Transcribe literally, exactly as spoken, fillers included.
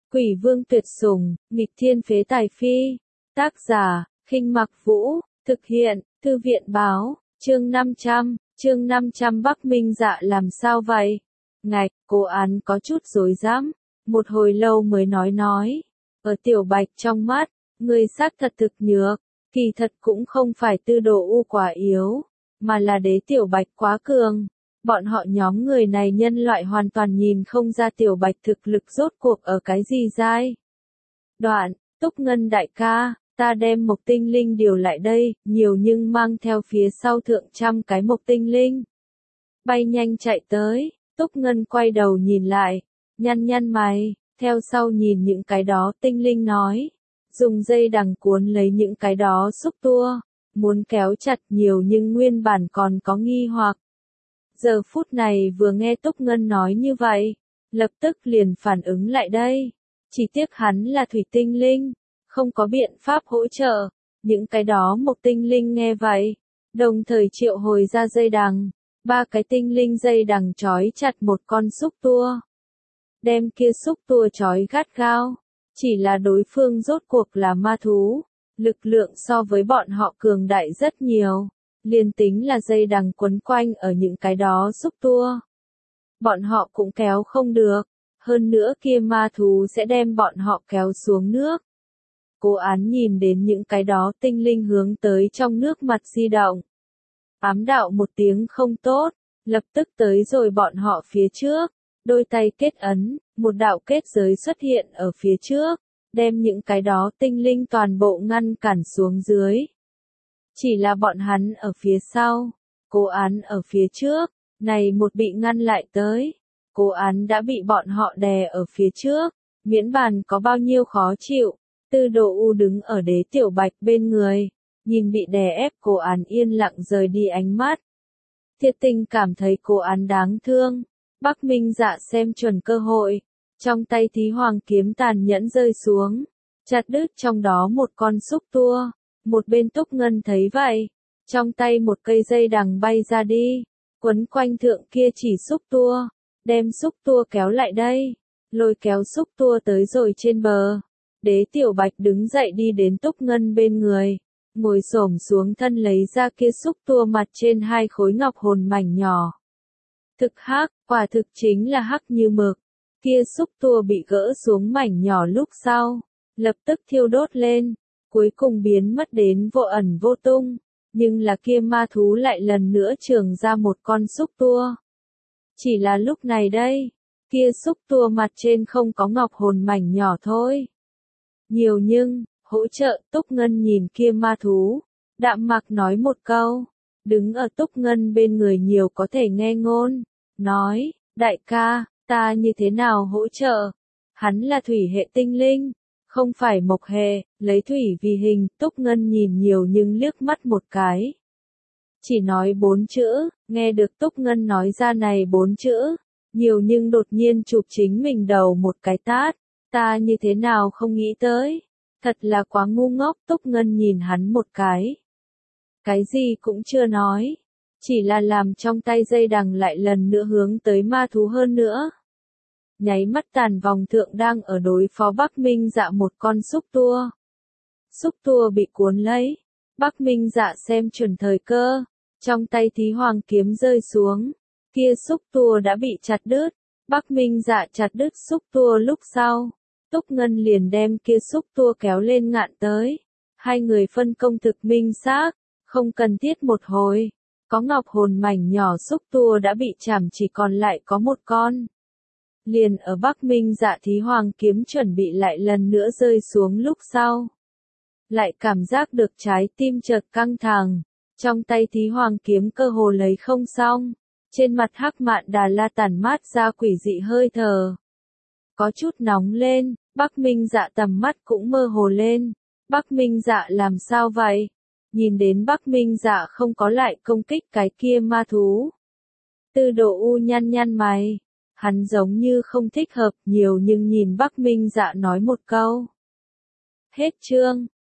Quỷ vương tuyệt sủng, nghịch thiên phế tài phi. Tác giả, Khinh Mặc Vũ, thực hiện, Thư viện báo, chương năm trăm, chương năm trăm Bắc Minh Dạ làm sao vậy? Ngạch, cô án có chút rối rắm, một hồi lâu mới nói nói. Ở Tiểu Bạch trong mắt, người xác thật thực nhược, kỳ thật cũng không phải Tư Đồ U quá yếu, mà là Đế Tiểu Bạch quá cường. Bọn họ nhóm người này nhân loại hoàn toàn nhìn không ra Tiểu Bạch thực lực rốt cuộc ở cái gì giai. Đoạn, Túc Ngân đại ca, ta đem Mộc Tinh Linh điều lại đây, nhiều nhưng mang theo phía sau thượng trăm cái Mộc Tinh Linh. Bay nhanh chạy tới, Túc Ngân quay đầu nhìn lại, nhăn nhăn mày, theo sau nhìn những cái đó tinh linh nói. Dùng dây đằng cuốn lấy những cái đó xúc tua, muốn kéo chặt nhiều nhưng nguyên bản còn có nghi hoặc. Giờ phút này vừa nghe Túc Ngân nói như vậy, lập tức liền phản ứng lại đây. Chỉ tiếc hắn là thủy tinh linh, không có biện pháp hỗ trợ. Những cái đó Mộc Tinh Linh nghe vậy, đồng thời triệu hồi ra dây đằng. Ba cái tinh linh dây đằng trói chặt một con xúc tua. Đem kia xúc tua trói gắt gao. Chỉ là đối phương rốt cuộc là ma thú, lực lượng so với bọn họ cường đại rất nhiều. Liên tính là dây đằng quấn quanh ở những cái đó xúc tua. Bọn họ cũng kéo không được, hơn nữa kia ma thú sẽ đem bọn họ kéo xuống nước. Cố Án nhìn đến những cái đó tinh linh hướng tới trong nước mặt di động. Ám đạo một tiếng không tốt, lập tức tới rồi bọn họ phía trước, đôi tay kết ấn, một đạo kết giới xuất hiện ở phía trước, đem những cái đó tinh linh toàn bộ ngăn cản xuống dưới. Chỉ là bọn hắn ở phía sau, Cố Án ở phía trước, này một bị ngăn lại tới. Cố Án đã bị bọn họ đè ở phía trước, miễn bàn có bao nhiêu khó chịu. Tư Đồ U đứng ở Đế Tiểu Bạch bên người, nhìn bị đè ép Cố Án yên lặng rời đi ánh mắt. Thiệt tình cảm thấy Cố Án đáng thương. Bắc Minh Dạ xem chuẩn cơ hội, trong tay Thí Hoàng kiếm tàn nhẫn rơi xuống, chặt đứt trong đó một con xúc tua. Một bên Túc Ngân thấy vậy, trong tay một cây dây đằng bay ra đi, quấn quanh thượng kia chỉ xúc tua, đem xúc tua kéo lại đây, lôi kéo xúc tua tới rồi trên bờ. Đế Tiểu Bạch đứng dậy đi đến Túc Ngân bên người, ngồi xổm xuống thân lấy ra kia xúc tua mặt trên hai khối ngọc hồn mảnh nhỏ. Thực hắc, quả thực chính là hắc như mực. Kia xúc tua bị gỡ xuống mảnh nhỏ lúc sau, lập tức thiêu đốt lên, cuối cùng biến mất đến vô ẩn vô tung. Nhưng là kia ma thú lại lần nữa trường ra một con xúc tua. Chỉ là lúc này đây, kia xúc tua mặt trên không có ngọc hồn mảnh nhỏ thôi. Nhiều nhưng, hỗ trợ. Túc Ngân nhìn kia ma thú, đạm mạc nói một câu, đứng ở Túc Ngân bên người nhiều có thể nghe ngôn, nói, đại ca, ta như thế nào hỗ trợ? Hắn là thủy hệ tinh linh, không phải mộc hệ, lấy thủy vì hình. Túc Ngân nhìn nhiều nhưng liếc mắt một cái. Chỉ nói bốn chữ, nghe được Túc Ngân nói ra này bốn chữ, nhiều nhưng đột nhiên chụp chính mình đầu một cái tát. Ta như thế nào không nghĩ tới, thật là quá ngu ngốc. Túc Ngân nhìn hắn một cái. Cái gì cũng chưa nói, chỉ là làm trong tay dây đằng lại lần nữa hướng tới ma thú hơn nữa. Nháy mắt tàn vòng thượng đang ở đối phó Bắc Minh Dạ một con xúc tua. Xúc tua bị cuốn lấy, Bắc Minh Dạ xem chuẩn thời cơ, trong tay Thí Hoàng kiếm rơi xuống, kia xúc tua đã bị chặt đứt. Bắc Minh Dạ chặt đứt xúc tua lúc sau, Túc Ngân liền đem kia xúc tua kéo lên ngạn tới. Hai người phân công thực minh xác, không cần thiết một hồi, có ngọc hồn mảnh nhỏ xúc tua đã bị chảm chỉ còn lại có một con. Liền ở Bắc Minh Dạ Thí Hoàng kiếm chuẩn bị lại lần nữa rơi xuống lúc sau. Lại cảm giác được trái tim chợt căng thẳng, trong tay Thí Hoàng kiếm cơ hồ lấy không xong, trên mặt Hắc Mạn Đà La tản mát ra quỷ dị hơi thở. Có chút nóng lên, Bắc Minh Dạ tầm mắt cũng mơ hồ lên. Bắc Minh Dạ làm sao vậy? Nhìn đến Bắc Minh Dạ không có lại công kích cái kia ma thú. Tư Đồ U nhăn nhăn mày. Hắn giống như không thích hợp nhiều nhưng nhìn Bắc Minh Dạ nói một câu. Hết chương.